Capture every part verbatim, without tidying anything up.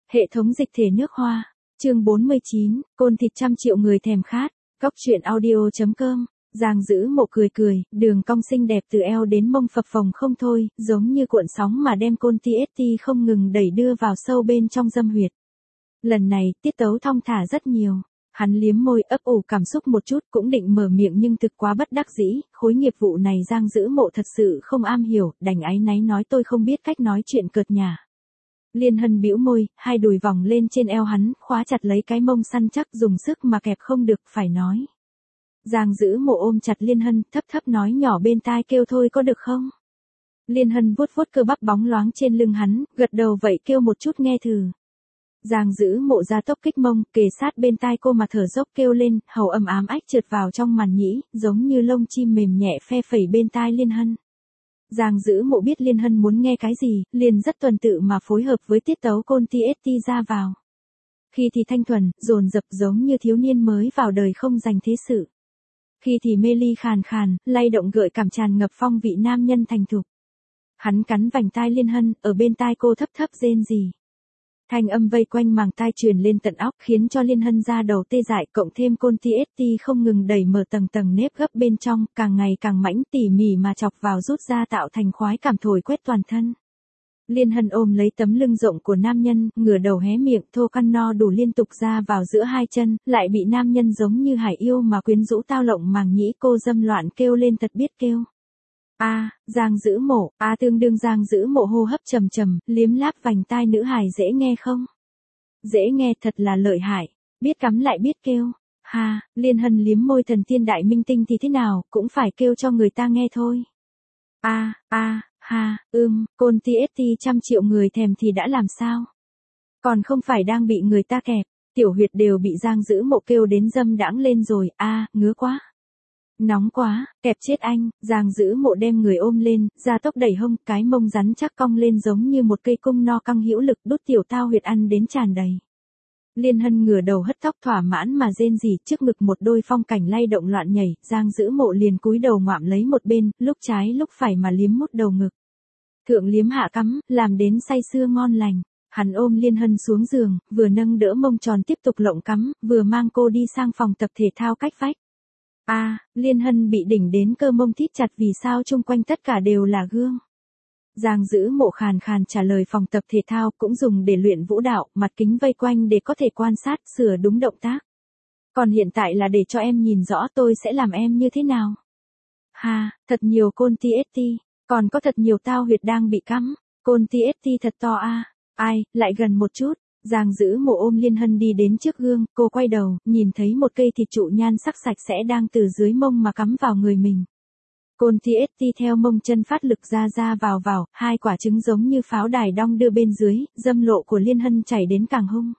Hệ thống dịch thể nước hoa. Chương bốn mươi chín, côn thịt trăm triệu người thèm khát. Cóc truyện audio chấm com. Giang Dữ Mộ cười cười, đường cong xinh đẹp từ eo đến mông phập phồng không thôi, giống như cuộn sóng mà đem côn ti ét tê không ngừng đẩy đưa vào sâu bên trong dâm huyệt. Lần này, tiết tấu thong thả rất nhiều. Hắn liếm môi ấp ủ cảm xúc một chút, cũng định mở miệng nhưng thực quá bất đắc dĩ, khối nghiệp vụ này Giang Dữ Mộ thật sự không am hiểu, đành áy náy nói tôi không biết cách nói chuyện cợt nhả. Liên Hân bĩu môi, hai đùi vòng lên trên eo hắn, khóa chặt lấy cái mông săn chắc dùng sức mà kẹp không được, phải nói. Giang Dữ Mộ ôm chặt Liên Hân, thấp thấp nói nhỏ bên tai kêu thôi có được không? Liên Hân vuốt vuốt cơ bắp bóng loáng trên lưng hắn, gật đầu vậy kêu một chút nghe thử. Giang Dữ Mộ ra tốc kích mông, kề sát bên tai cô mà thở dốc kêu lên, hầu ầm ám ách trượt vào trong màn nhĩ, giống như lông chim mềm nhẹ phe phẩy bên tai Liên Hân. Giang Dữ Mộ biết Liên Hân muốn nghe cái gì, liền rất tuần tự mà phối hợp với tiết tấu côn ti ét tê ra vào. Khi thì thanh thuần, dồn dập giống như thiếu niên mới vào đời không dành thế sự. Khi thì mê ly khàn khàn, lay động gợi cảm tràn ngập phong vị nam nhân thành thục. Hắn cắn vành tai Liên Hân, ở bên tai cô thấp thấp rên rỉ. Thanh âm vây quanh màng tai truyền lên tận óc khiến cho Liên Hân da đầu tê dại, cộng thêm côn ti ét tê không ngừng đẩy mở tầng tầng nếp gấp bên trong, càng ngày càng mãnh tỉ mỉ mà chọc vào rút ra tạo thành khoái cảm thổi quét toàn thân. Liên Hân ôm lấy tấm lưng rộng của nam nhân, ngửa đầu hé miệng, thô căn no đủ liên tục ra vào giữa hai chân, lại bị nam nhân giống như hải yêu mà quyến rũ tao lộng màng nhĩ, cô dâm loạn kêu lên thật biết kêu. A, à, Giang Dữ Mộ, a à, tương đương Giang Dữ Mộ hô hấp trầm trầm, liếm láp vành tai nữ hài dễ nghe không? Dễ nghe thật là lợi hại, biết cắm lại biết kêu. Ha, Liên Hân liếm môi thần tiên đại minh tinh thì thế nào, cũng phải kêu cho người ta nghe thôi. A, à, a, à, ha, ưm, côn ti ét tê trăm triệu người thèm thì đã làm sao? Còn không phải đang bị người ta kẹp, tiểu huyệt đều bị Giang Dữ Mộ kêu đến dâm đãng lên rồi, a, à, ngứa quá. Nóng quá, kẹp chết anh, Giang Dữ Mộ đem người ôm lên, ra tốc đẩy hông, cái mông rắn chắc cong lên giống như một cây cung no căng hữu lực đút tiểu tao huyệt ăn đến tràn đầy. Liên Hân ngửa đầu hất tóc thỏa mãn mà rên rỉ, trước ngực một đôi phong cảnh lay động loạn nhảy, Giang Dữ Mộ liền cúi đầu ngoạm lấy một bên, lúc trái lúc phải mà liếm mút đầu ngực. Thượng liếm hạ cắm, làm đến say sưa ngon lành. Hắn ôm Liên Hân xuống giường, vừa nâng đỡ mông tròn tiếp tục lộng cắm, vừa mang cô đi sang phòng tập thể thao cách vách. A, à, Liên Hân bị đỉnh đến cơ mông thít chặt vì sao chung quanh tất cả đều là gương. Giang Dữ Mộ khàn khàn trả lời phòng tập thể thao cũng dùng để luyện vũ đạo, mặt kính vây quanh để có thể quan sát, sửa đúng động tác. Còn hiện tại là để cho em nhìn rõ tôi sẽ làm em như thế nào. Ha, thật nhiều côn ti ét tê, còn có thật nhiều tao huyệt đang bị cắm, côn ti ét tê thật to a. À. Ai, lại gần một chút. Giang Dữ Mộ ôm Liên Hân đi đến trước gương, cô quay đầu, nhìn thấy một cây thịt trụ nhan sắc sạch sẽ đang từ dưới mông mà cắm vào người mình. Côn ti ét tê theo mông chân phát lực ra ra vào vào, hai quả trứng giống như pháo đài đong đưa bên dưới, dâm lộ của Liên Hân chảy đến càng hung.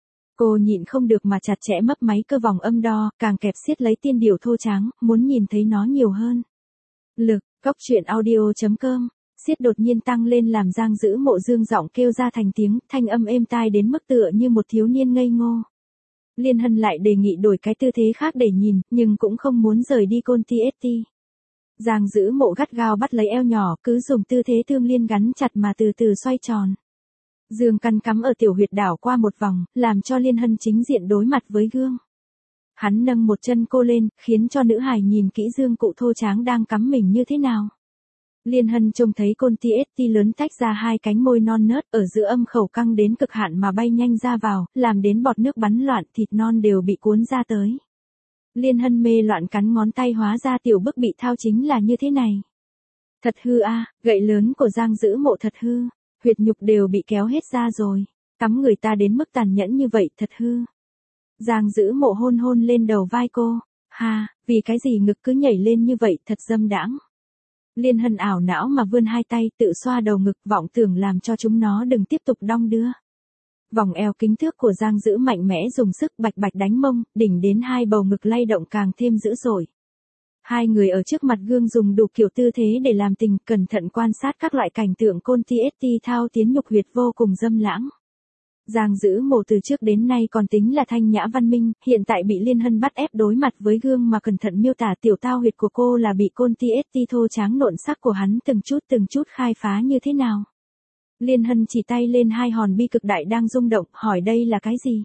Cô nhịn không được mà chặt chẽ mấp máy cơ vòng âm đo, càng kẹp siết lấy tiên điểu thô tráng, muốn nhìn thấy nó nhiều hơn. Lực, cóc truyện audio chấm com. Siết đột nhiên tăng lên làm Giang Dữ Mộ dương giọng kêu ra thành tiếng, thanh âm êm tai đến mức tựa như một thiếu niên ngây ngô. Liên Hân lại đề nghị đổi cái tư thế khác để nhìn, nhưng cũng không muốn rời đi côn ti ét tê. Giang Dữ Mộ gắt gao bắt lấy eo nhỏ, cứ dùng tư thế thương liên gắn chặt mà từ từ xoay tròn. Dương căn cắm ở tiểu huyệt đảo qua một vòng, làm cho Liên Hân chính diện đối mặt với gương. Hắn nâng một chân cô lên, khiến cho nữ hài nhìn kỹ dương cụ thô tráng đang cắm mình như thế nào. Liên Hân trông thấy côn ti ét tê lớn tách ra hai cánh môi non nớt ở giữa âm khẩu căng đến cực hạn mà bay nhanh ra vào, làm đến bọt nước bắn loạn, thịt non đều bị cuốn ra tới. Liên Hân mê loạn cắn ngón tay, hóa ra tiểu bức bị thao chính là như thế này. Thật hư a, à, gậy lớn của Giang Dữ Mộ thật hư, huyệt nhục đều bị kéo hết ra rồi, cắm người ta đến mức tàn nhẫn như vậy thật hư. Giang Dữ Mộ hôn hôn lên đầu vai cô, ha, vì cái gì ngực cứ nhảy lên như vậy thật dâm đãng. Liên Hân ảo não mà vươn hai tay tự xoa đầu ngực, vọng tưởng làm cho chúng nó đừng tiếp tục đong đưa. Vòng eo kính thước của Giang Dữ mạnh mẽ dùng sức bạch bạch đánh mông, đỉnh đến hai bầu ngực lay động càng thêm dữ dội. Hai người ở trước mặt gương dùng đủ kiểu tư thế để làm tình, cẩn thận quan sát các loại cảnh tượng côn ti ét tê thao tiến nhục huyệt vô cùng dâm lãng. Giang Dữ Mộ từ trước đến nay còn tính là thanh nhã văn minh, hiện tại bị Liên Hân bắt ép đối mặt với gương mà cẩn thận miêu tả tiểu tao huyệt của cô là bị côn ti ét tê thô tráng nộn sắc của hắn từng chút từng chút khai phá như thế nào. Liên Hân chỉ tay lên hai hòn bi cực đại đang rung động, hỏi đây là cái gì?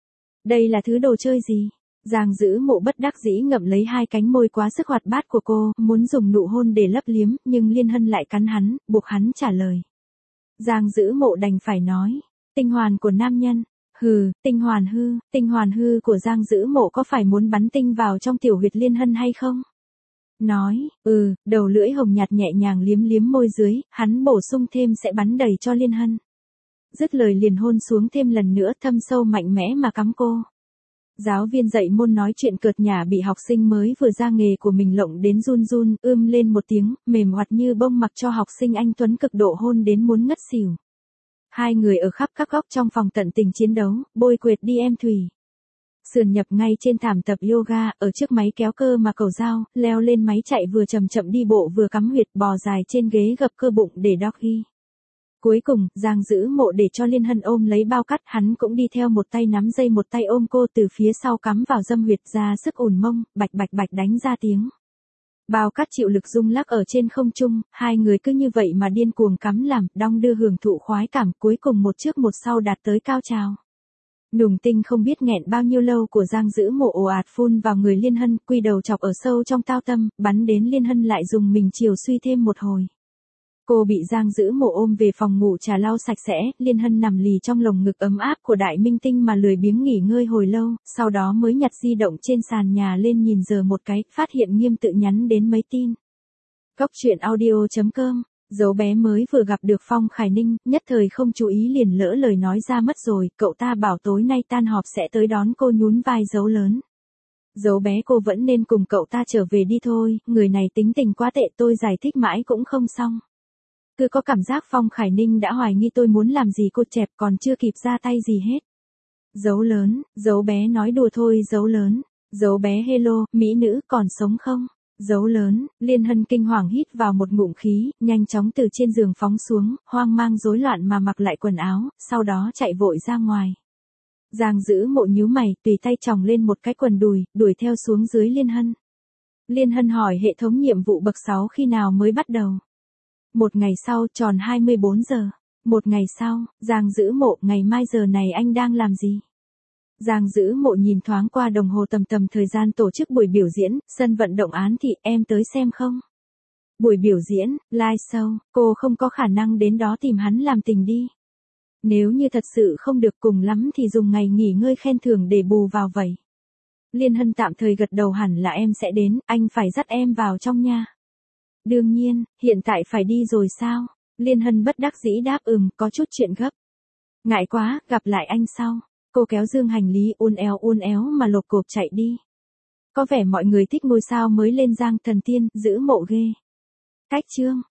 Đây là thứ đồ chơi gì? Giang Dữ Mộ bất đắc dĩ ngậm lấy hai cánh môi quá sức hoạt bát của cô, muốn dùng nụ hôn để lấp liếm, nhưng Liên Hân lại cắn hắn, buộc hắn trả lời. Giang Dữ Mộ đành phải nói, tinh hoàn của nam nhân. Hừ, tinh hoàn hư, tinh hoàn hư của Giang Dữ Mộ có phải muốn bắn tinh vào trong tiểu huyệt Liên Hân hay không? Nói, ừ, đầu lưỡi hồng nhạt nhẹ nhàng liếm liếm môi dưới, hắn bổ sung thêm sẽ bắn đầy cho Liên Hân. Dứt lời liền hôn xuống thêm lần nữa, thâm sâu mạnh mẽ mà cắm cô. Giáo viên dạy môn nói chuyện cợt nhả bị học sinh mới vừa ra nghề của mình lộng đến run run, ưm lên một tiếng, mềm hoạt như bông mặc cho học sinh anh Tuấn cực độ hôn đến muốn ngất xỉu. Hai người ở khắp các góc trong phòng tận tình chiến đấu, bôi quệt đi em Thủy. Sườn nhập ngay trên thảm tập yoga, ở trước máy kéo cơ mà cầu dao, leo lên máy chạy vừa chậm chậm đi bộ vừa cắm huyệt, bò dài trên ghế gập cơ bụng để doggy. Cuối cùng, Giang Dữ Mộ để cho Liên Hân ôm lấy bao cắt, hắn cũng đi theo, một tay nắm dây một tay ôm cô từ phía sau cắm vào dâm huyệt, ra sức ủn mông, bạch bạch bạch đánh ra tiếng. Bao cắt chịu lực rung lắc ở trên không trung, hai người cứ như vậy mà điên cuồng cắm làm, đong đưa hưởng thụ khoái cảm, cuối cùng một trước một sau đạt tới cao trào. Nùng tinh không biết nghẹn bao nhiêu lâu của Giang Dữ Mộ ồ ạt phun vào người Liên Hân, quy đầu chọc ở sâu trong tao tâm, bắn đến Liên Hân lại dùng mình chiều suy thêm một hồi. Cô bị Giang Dữ Mộ ôm về phòng ngủ trà lau sạch sẽ, Liên Hân nằm lì trong lồng ngực ấm áp của Đại Minh Tinh mà lười biếng nghỉ ngơi hồi lâu, sau đó mới nhặt di động trên sàn nhà lên nhìn giờ một cái, phát hiện Nghiêm tự nhắn đến mấy tin. Cóc truyện audio chấm com, dấu bé mới vừa gặp được Phong Khải Ninh, nhất thời không chú ý liền lỡ lời nói ra mất rồi, cậu ta bảo tối nay tan họp sẽ tới đón cô, nhún vai dấu lớn. Dấu bé cô vẫn nên cùng cậu ta trở về đi thôi, người này tính tình quá tệ, tôi giải thích mãi cũng không xong. Cứ có cảm giác Phong Khải Ninh đã hoài nghi tôi muốn làm gì cô chẹp, còn chưa kịp ra tay gì hết. Dấu lớn, dấu bé nói đùa thôi dấu lớn, dấu bé hello, mỹ nữ còn sống không? Dấu lớn, Liên Hân kinh hoàng hít vào một ngụm khí, nhanh chóng từ trên giường phóng xuống, hoang mang rối loạn mà mặc lại quần áo, sau đó chạy vội ra ngoài. Giang Dữ Mộ nhíu mày, tùy tay chòng lên một cái quần đùi, đuổi theo xuống dưới Liên Hân. Liên Hân hỏi hệ thống nhiệm vụ bậc sáu khi nào mới bắt đầu? Một ngày sau, tròn hai mươi bốn giờ. Một ngày sau, Giang Dữ Mộ, ngày mai giờ này anh đang làm gì? Giang Dữ Mộ nhìn thoáng qua đồng hồ, tầm tầm thời gian tổ chức buổi biểu diễn, sân vận động Án Thị, em tới xem không? Buổi biểu diễn, live show, cô không có khả năng đến đó tìm hắn làm tình đi. Nếu như thật sự không được, cùng lắm thì dùng ngày nghỉ ngơi khen thưởng để bù vào vậy. Liên Hân tạm thời gật đầu, hẳn là em sẽ đến, anh phải dắt em vào trong nha. Đương nhiên, hiện tại phải đi rồi sao? Liên Hân bất đắc dĩ đáp ừm, có chút chuyện gấp. Ngại quá, gặp lại anh sau. Cô kéo dương hành lý uốn éo uốn éo mà lộp cộp chạy đi. Có vẻ mọi người thích ngôi sao mới lên Giang Thần Tiên, Dữ Mộ ghê. Cách chương.